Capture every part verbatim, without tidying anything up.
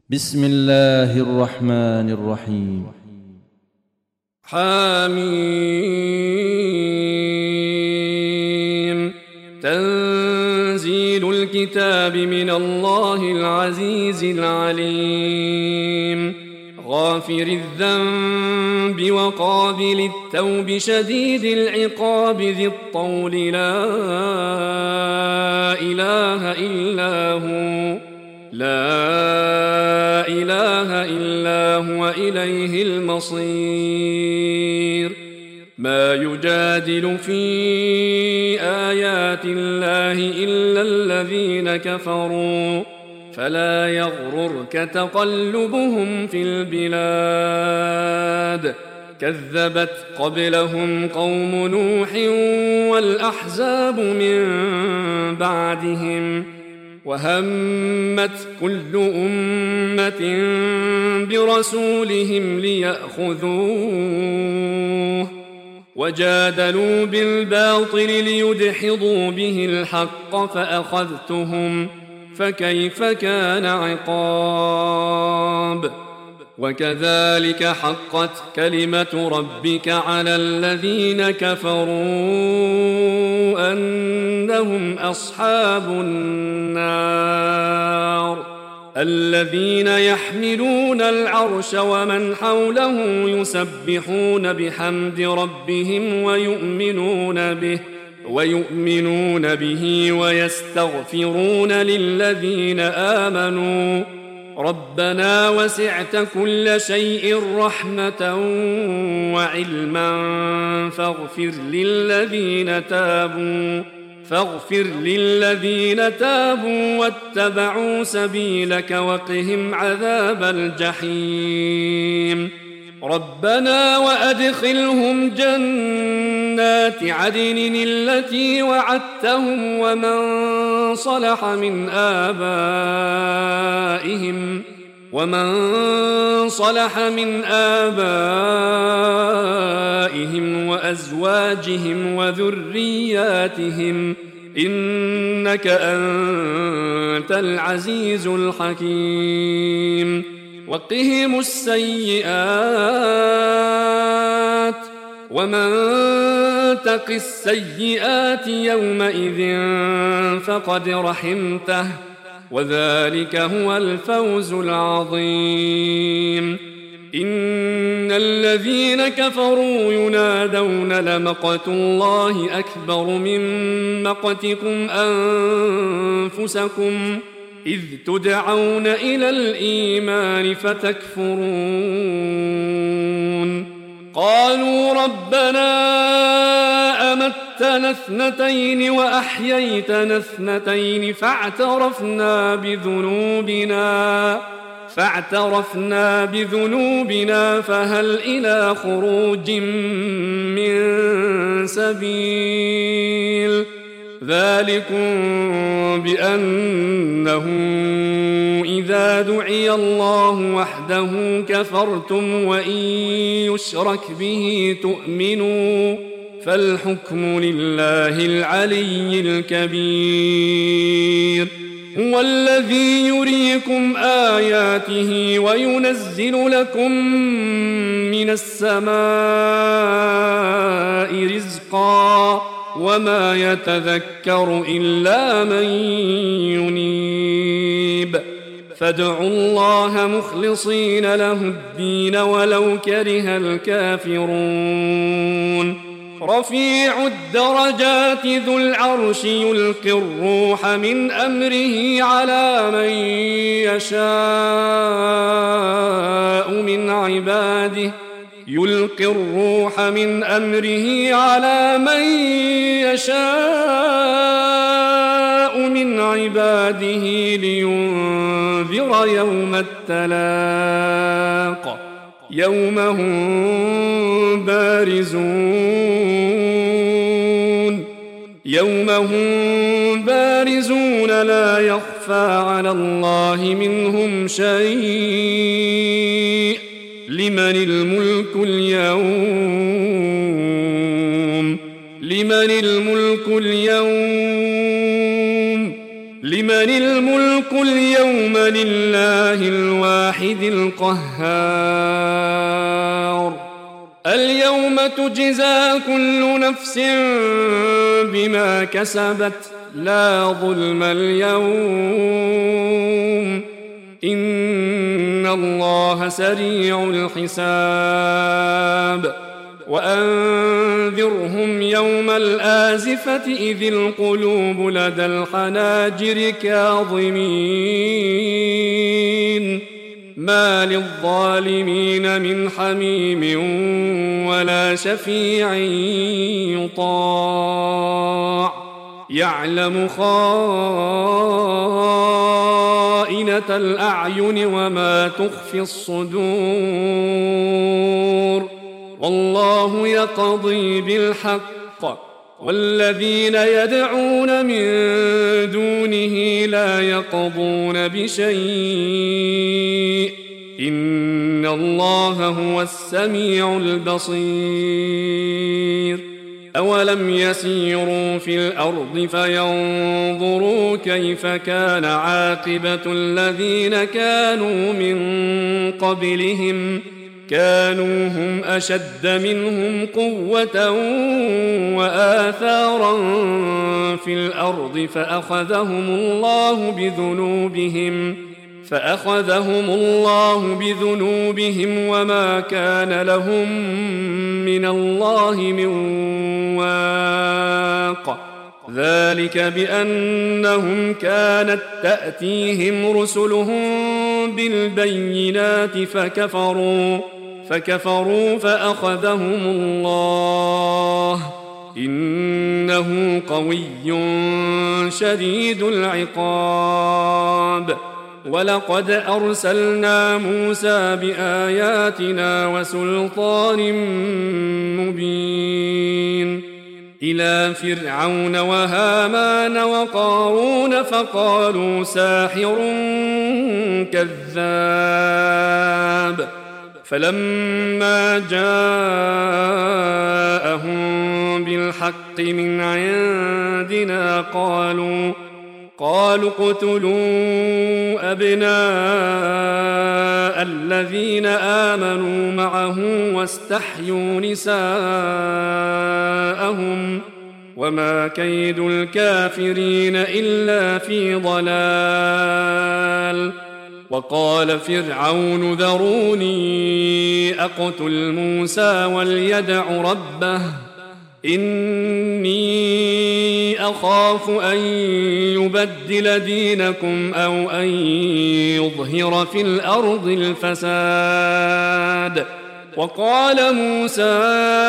بسم الله الرحمن الرحيم. حميم. تنزيل الكتاب من الله العزيز العليم. غافر الذنب وقابل التوب شديد العقاب ذي الطول لا إله إلا هو لا إله إلا هو إليه المصير. ما يجادل في آيات الله إلا الذين كفروا فلا يغررك تقلبهم في البلاد. كذبت قبلهم قوم نوح والأحزاب من بعدهم وهمت كل أمة برسولهم ليأخذوه وجادلوا بالباطل ليدحضوا به الحق فأخذتهم فكيف كان عقاب. وكذلك حقت كلمة ربك على الذين كفروا أنهم أصحاب النار الذين يحملون العرش ومن حوله يسبحون بحمد ربهم ويؤمنون به ويؤمنون به ويستغفرون للذين آمنوا ربنا وسعت كل شيء رحمة وعلما فاغفر للذين تابوا فاغفر للذين تابوا واتبعوا سبيلك وقهم عذاب الجحيم. ربنا وأدخلهم جنات عدن التي وعدتهم ومن صلح من آبائهم ومن صلح من آبائهم وأزواجهم وذرياتهم إنك أنت العزيز الحكيم. وقهم السيئات ومن تق السيئات يومئذ فقد رحمته وذلك هو الفوز العظيم. إن الذين كفروا ينادون لمقت الله أكبر من مقتكم أنفسكم إذ تدعون إلى الإيمان فتكفرون. قالوا ربنا أمتنا اثنتين وأحييتنا اثنتين فاعترفنا بذنوبنا فاعترفنا بذنوبنا فهل إلى خروج من سبيل. ذلكم بأنه إذا دعي الله وحده كفرتم وإن يشرك به تؤمنوا فالحكم لله العلي الكبير. هو الذي يريكم آياته وينزل لكم من السماء رزقا وما يتذكر إلا من ينيب. فادعوا الله مخلصين له الدين ولو كره الكافرون. رفيع الدرجات ذو العرش يلقي الروح من أمره على من يشاء من عباده يلقي الروح من أمره على من يشاء من عباده لينذر يوم التلاق يوم هم بارزون يوم هم بارزون لا يخفى على الله منهم شيء. لمن الملك اليوم لمن الملك اليوم لمن الملك اليوم لله الواحد القهار اليوم تجزى كل نفس بما كسبت لا ظلم اليوم إن الله سريع الحساب وأنذرهم يوم الآزفة إذ القلوب لدى الحناجر كاظمين ما للظالمين من حميم ولا شفيع يطاع يعلم خائنة الأعين وما تخفي الصدور والله يقضي بالحق والذين يدعون من دونه لا يقضون بشيء إن الله هو السميع البصير أولم يسيروا في الأرض فينظروا كيف كان عاقبة الذين كانوا من قبلهم كانوا هم أشد منهم قوة وآثارا في الأرض فأخذهم الله بذنوبهم فأخذهم الله بذنوبهم وما كان لهم من الله من واق ذلك بأنهم كانت تأتيهم رسلهم بالبينات فكفروا فكفروا فأخذهم الله إنه قوي شديد العقاب ولقد أرسلنا موسى بآياتنا وسلطان مبين إلى فرعون وهامان وقارون فقالوا ساحر كذاب فلما جاءهم بالحق من عندنا قالوا قالوا اقتلوا أبناء الذين آمنوا معه واستحيوا نساءهم وما كيد الكافرين إلا في ضلال وقال فرعون ذروني أقتل موسى وليدع ربه إني أخاف أن يبدل دينكم أو أن يظهر في الأرض الفساد وقال موسى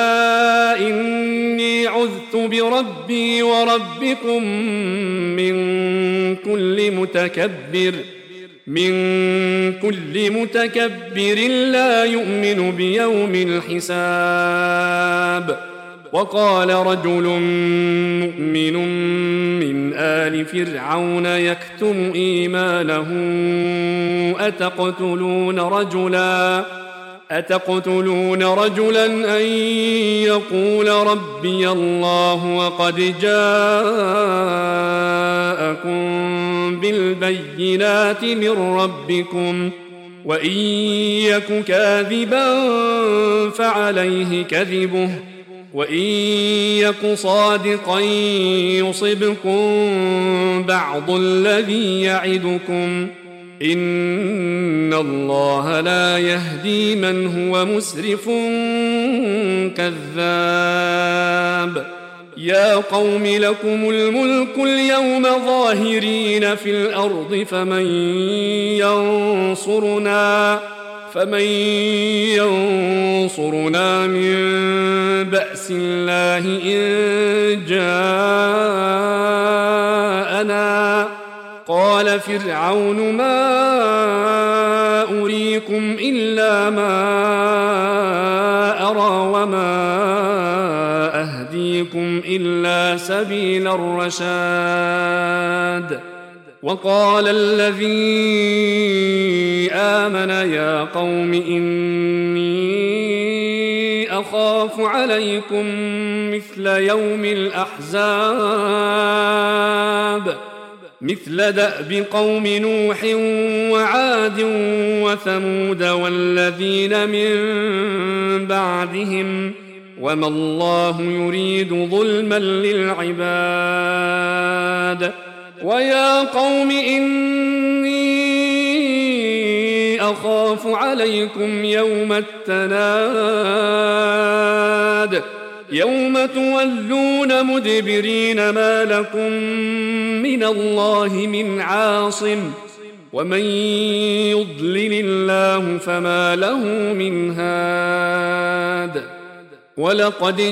إني عذت بربي وربكم من كل متكبر من كل متكبر لا يؤمن بيوم الحساب وقال رجل مؤمن من آل فرعون يكتم إيمانه أتقتلون رجلا أتقتلون رجلا أن يقول ربي الله وقد جاءكم بالبينات من ربكم وإن يك كاذبا فعليه كذبه وإن يك صادقا يصبكم بعض الذي يعدكم إن الله لا يهدي من هو مسرف كذاب يا قوم لكم الملك اليوم ظاهرين في الأرض فمن ينصرنا فمن ينصرنا من بأس الله إن جاءنا قال فرعون ما أريكم إلا ما أرى وما أهديكم إلا سبيل الرشاد وقال الذي آمن يا قوم إني أخاف عليكم مثل يوم الأحزاب مثل دأب قوم نوح وعاد وثمود والذين من بعدهم وما الله يريد ظلما للعباد. ويا قوم إني أخاف عليكم يوم التناد يوم تولون مدبرين ما لكم من الله من عاصم ومن يضلل الله فما له من هاد. ولقد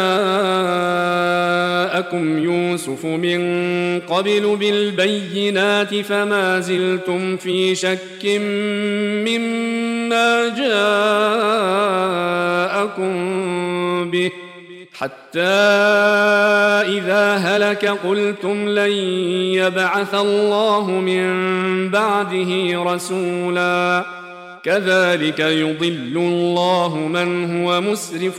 جاءكم يوسف من قبل بالبينات فما زلتم في شك مما جاءكم به حتى إذا هلك قلتم لن يبعث الله من بعده رسولا كذلك يضل الله من هو مسرف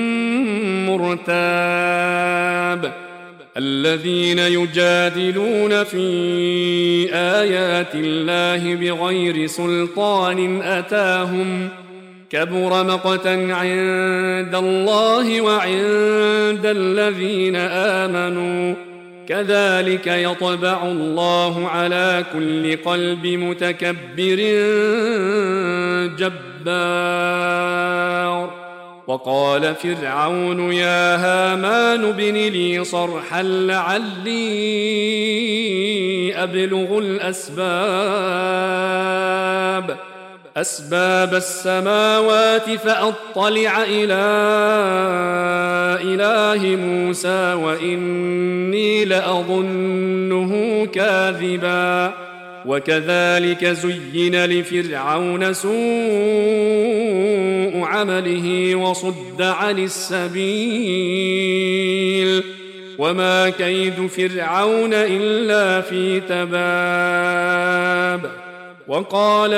مرتاب. الذين يجادلون في آيات الله بغير سلطان أتاهم كبر مقتا عند الله وعند الذين آمنوا كذلك يطبع الله على كل قلب متكبر جبار. وقال فرعون يا هامان ابن لي صرحا لعلي أبلغ الأسباب أسباب السماوات فأطلع إلى إله موسى وإني لأظنه كاذبا. وكذلك زين لفرعون سوء عمله وصد عن السبيل وما كيد فرعون إلا في تباب. وقال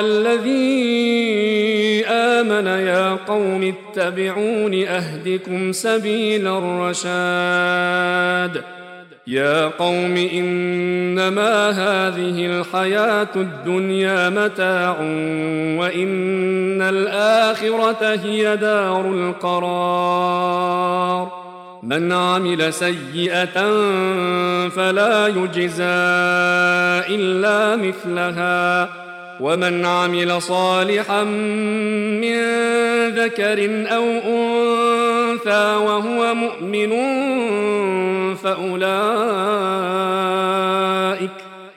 الذي آمن يا قوم اتبعون أهدكم سبيل الرشاد. يا قوم إنما هذه الحياة الدنيا متاع وإن الآخرة هي دار القرار. من عمل سيئة فلا يجزى إلا مثلها ومن عمل صالحا من ذكر أو أنثى وهو مؤمن فأولئك,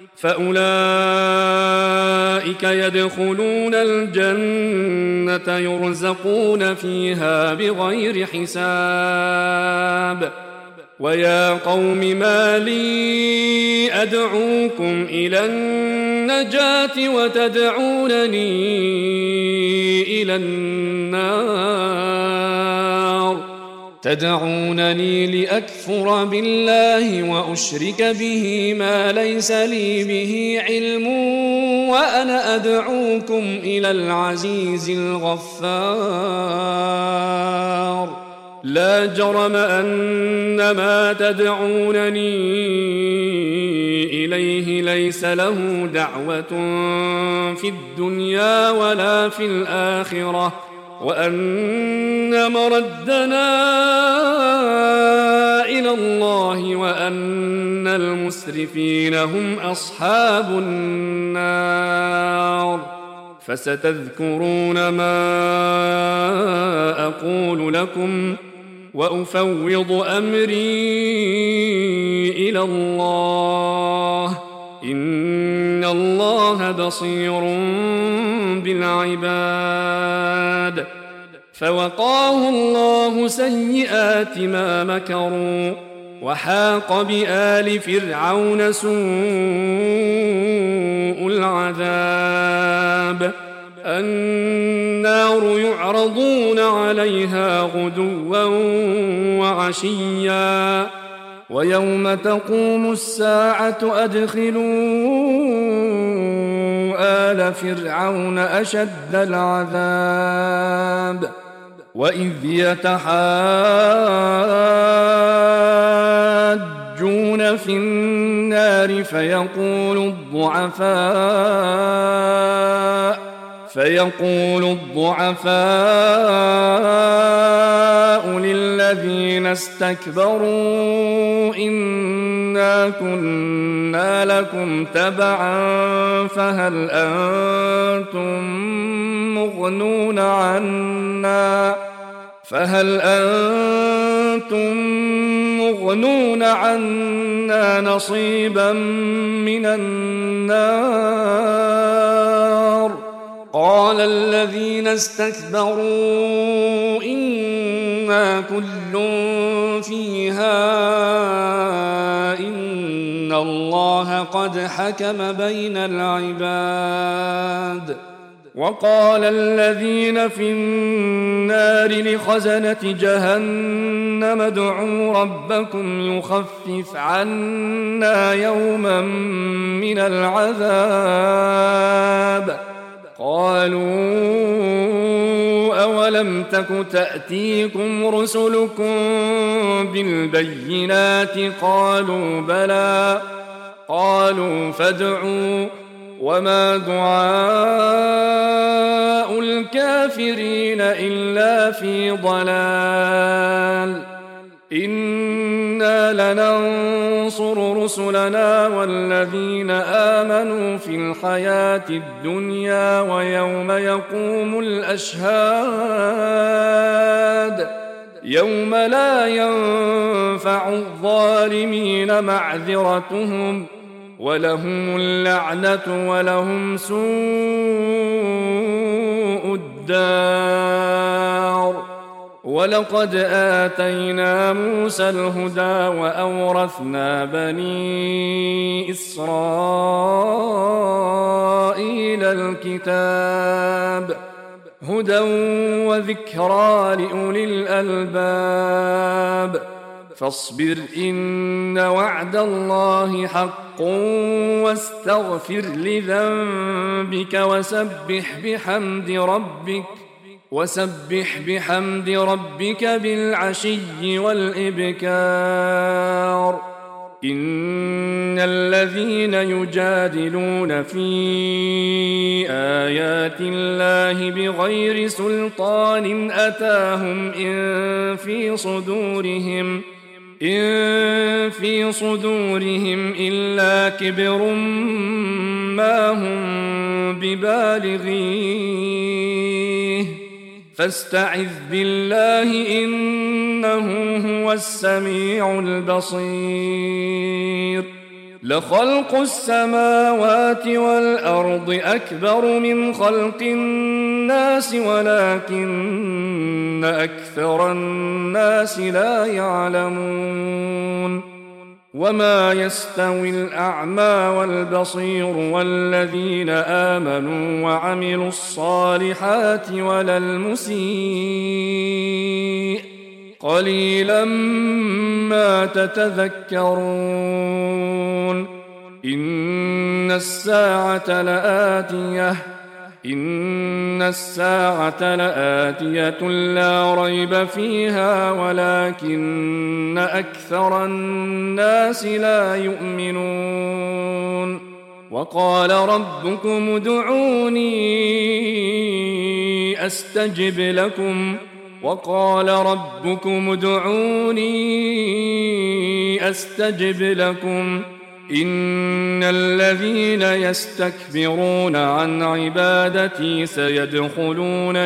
فأولئك يدخلون الجنة يرزقون فيها بغير حساب. ويا قوم ما لي أدعوكم إلى النجاة وتدعونني إلى النار تدعونني لأكفر بالله وأشرك به ما ليس لي به علم وأنا أدعوكم إلى العزيز الغفار. لا جرم أن ما تدعونني إليه ليس له دعوة في الدنيا ولا في الآخرة وأن مردنا إلى الله وأن المسرفين هم أصحاب النار. فستذكرون ما أقول لكم وأفوض أمري إلى الله إن الله بصير بالعباد. فوقاه الله سيئات ما مكروا وحاق بآل فرعون سوء العذاب. النار يعرضون عليها غدوا وعشيا ويوم تقوم الساعة أدخلوا آل فرعون أشد العذاب. وإذ يتحاجون يلجون في النار فيقول الضعفاء فيقول الضعفاء للذين استكبروا إنا كنا لكم تبعا فهل أنتم مغنون عنا فهل أنتم مغنون عنا نصيبا من النار قال الذين استكبروا إنا كل فيها إن الله قد حكم بين العباد وقال الذين في النار لخزنة جهنم ادعوا ربكم يخفف عنا يوما من العذاب قالوا أولم تك تأتيكم رسلكم بالبينات قالوا بلى قالوا فادعوا وما دعاء الكافرين إلا في ضلال إنا لننصر رسلنا والذين آمنوا في الحياة الدنيا ويوم يقوم الأشهاد يوم لا ينفع الظالمين معذرتهم ولهم اللعنة ولهم سوء الدار ولقد آتينا موسى الهدى وأورثنا بني إسرائيل الكتاب هدى وذكرى لأولي الألباب فاصبر إن وعد الله حق واستغفر لذنبك وسبح بحمد ربك وسبح بحمد ربك بالعشي والإبكار إن الذين يجادلون في آيات الله بغير سلطان أتاهم إن في صدورهم إن في صدورهم إلا كبر ما هم ببالغيه فاستعذ بالله إنه هو السميع البصير لخلق السماوات والأرض أكبر من خلق الناس ولكن أكثر الناس لا يعلمون وما يستوي الأعمى والبصير والذين آمنوا وعملوا الصالحات ولا المسيء قليلا ما تتذكرون إن الساعة لآتية إن الساعة لآتية لا ريب فيها ولكن أكثر الناس لا يؤمنون وقال ربكم ادعوني أستجب لكم وقال ربكم ادعوني أستجب لكم إن الذين يستكبرون عن عبادتي سيدخلون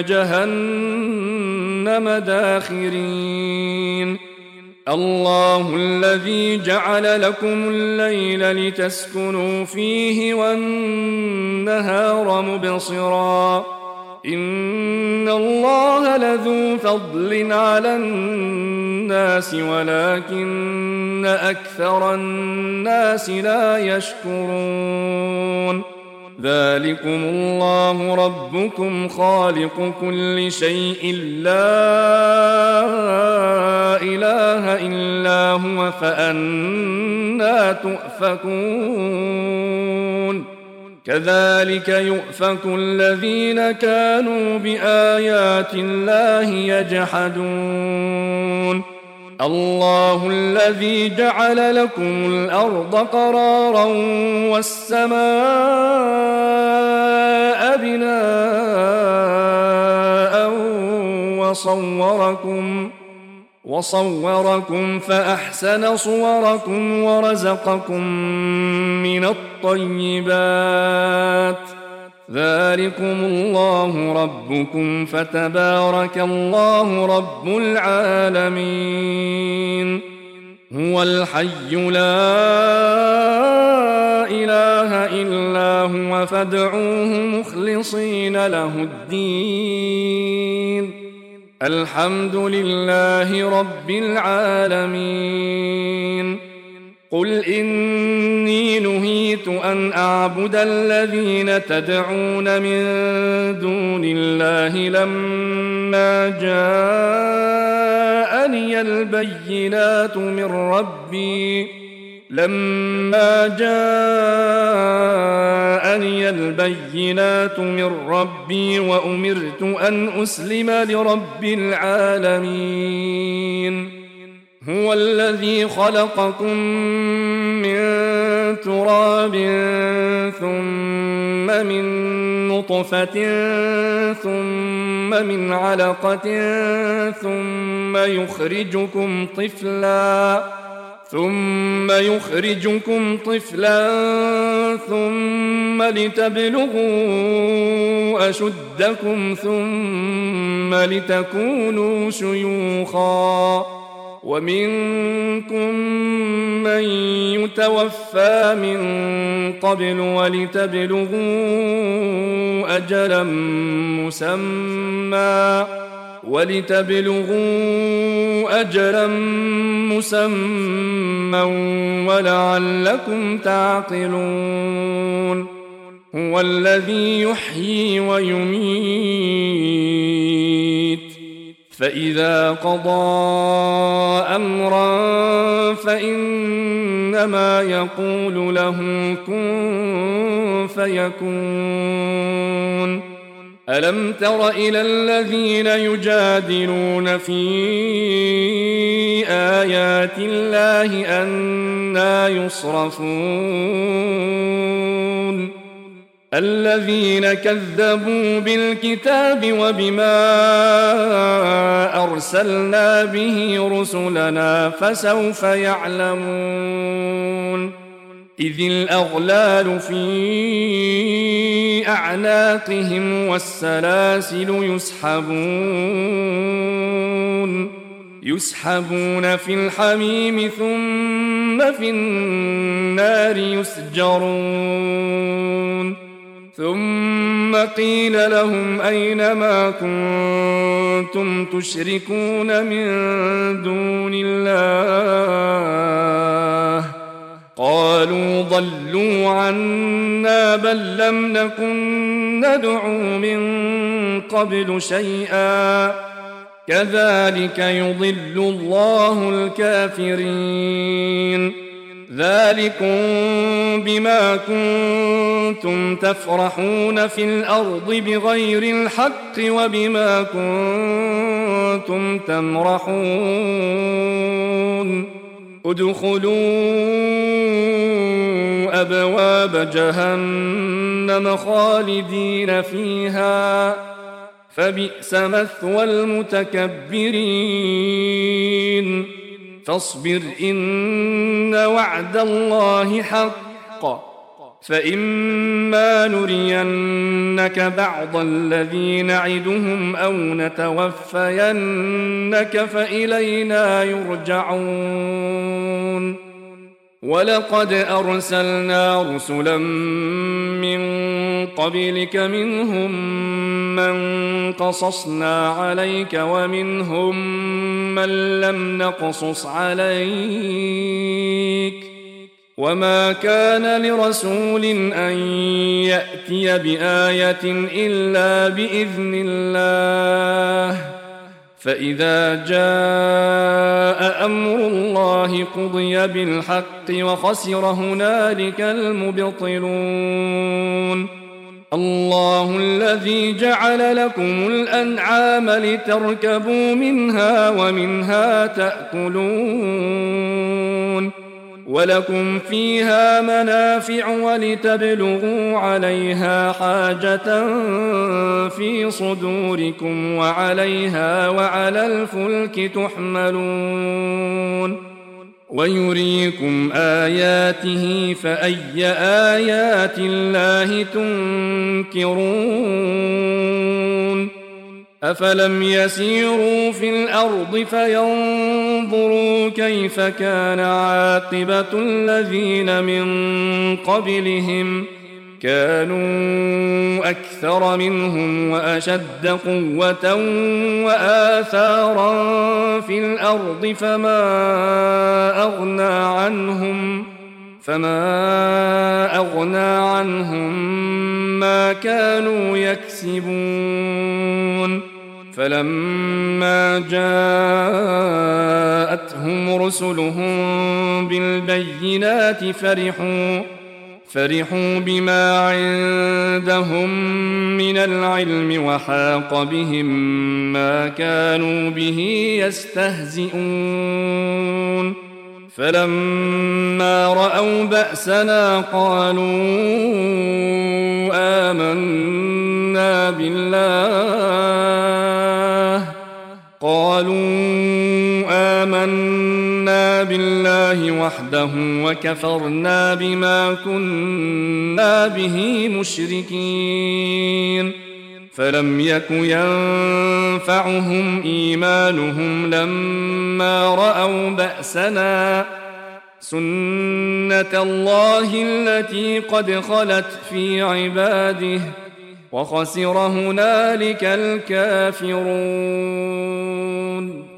جهنم داخرين الله الذي جعل لكم الليل لتسكنوا فيه والنهار مبصرا إن الله لذو فضل على الناس ولكن أكثر الناس لا يشكرون ذلكم الله ربكم خالق كل شيء لا إله إلا هو فأنى تؤفكون كذلك يؤفك الذين كانوا بآيات الله يجحدون الله الذي جعل لكم الأرض قرارا والسماء بناء وصوركم وصوركم فأحسن صوركم ورزقكم من الطيبات ذلكم الله ربكم فتبارك الله رب العالمين هو الحي لا إله إلا هو فادعوه مخلصين له الدين الحمد لله رب العالمين قل إني نهيت أن أعبد الذين تدعون من دون الله لما جاءني البينات من ربي لما جاءني البينات من ربي وأمرت أن أسلم لرب العالمين هو الذي خلقكم من تراب ثم من نطفة ثم من علقة ثم يخرجكم طفلاً ثم يخرجكم طفلا ثم لتبلغوا أشدكم ثم لتكونوا شيوخا ومنكم من يتوفى من قبل ولتبلغوا أجلا مسمى ولتبلغوا أجلا مسمى ولعلكم تعقلون هو الذي يحيي ويميت فإذا قضى أمرا فإنما يقول له كن فيكون ألم تر إلى الذين يجادلون في آيات الله أنى يصرفون الذين كذبوا بالكتاب وبما أرسلنا به رسلنا فسوف يعلمون إذ الأغلال في أعناقهم والسلاسل يسحبون يسحبون في الحميم ثم في النار يسجرون ثم قيل لهم أين ما كنتم تشركون من دون الله قالوا ضلوا عنا بل لم نكن ندعو من قبل شيئا كذلك يضل الله الكافرين ذلكم بما كنتم تفرحون في الأرض بغير الحق وبما كنتم تمرحون ادخلوا أبواب جهنم خالدين فيها فبئس مثوى المتكبرين فاصبر إن وعد الله حق فإما نرينك بعض الذي نعدهم أو نتوفينك فإلينا يرجعون ولقد أرسلنا رسلا من قبلك منهم من قصصنا عليك ومنهم من لم نقصص عليك وما كان لرسول أن يأتي بآية إلا بإذن الله فإذا جاء أمر الله قضي بالحق وخسر هنالك المبطلون الله الذي جعل لكم الأنعام لتركبوا منها ومنها تأكلون ولكم فيها منافع ولتبلغوا عليها حاجة في صدوركم وعليها وعلى الفلك تحملون ويريكم آياته فأي آيات الله تنكرون أفلم يسيروا في الأرض فينظروا كيف كان عاقبة الذين من قبلهم كانوا أكثر منهم وأشد قوة وآثارا في الأرض فما أغنى عنهم فما أغنى عنهم ما كانوا يكسبون فلما جاءتهم رسلهم بالبينات فرحوا فرحوا بما عندهم من العلم وحاق بهم ما كانوا به يستهزئون فلما رأوا بأسنا قالوا آمنا بالله قالوا آمنا بالله وحده وكفرنا بما كنا به مشركين فلم يك ينفعهم إيمانهم لما رأوا بأسنا سنة الله التي قد خلت في عباده وخسر هنالك الكافرون.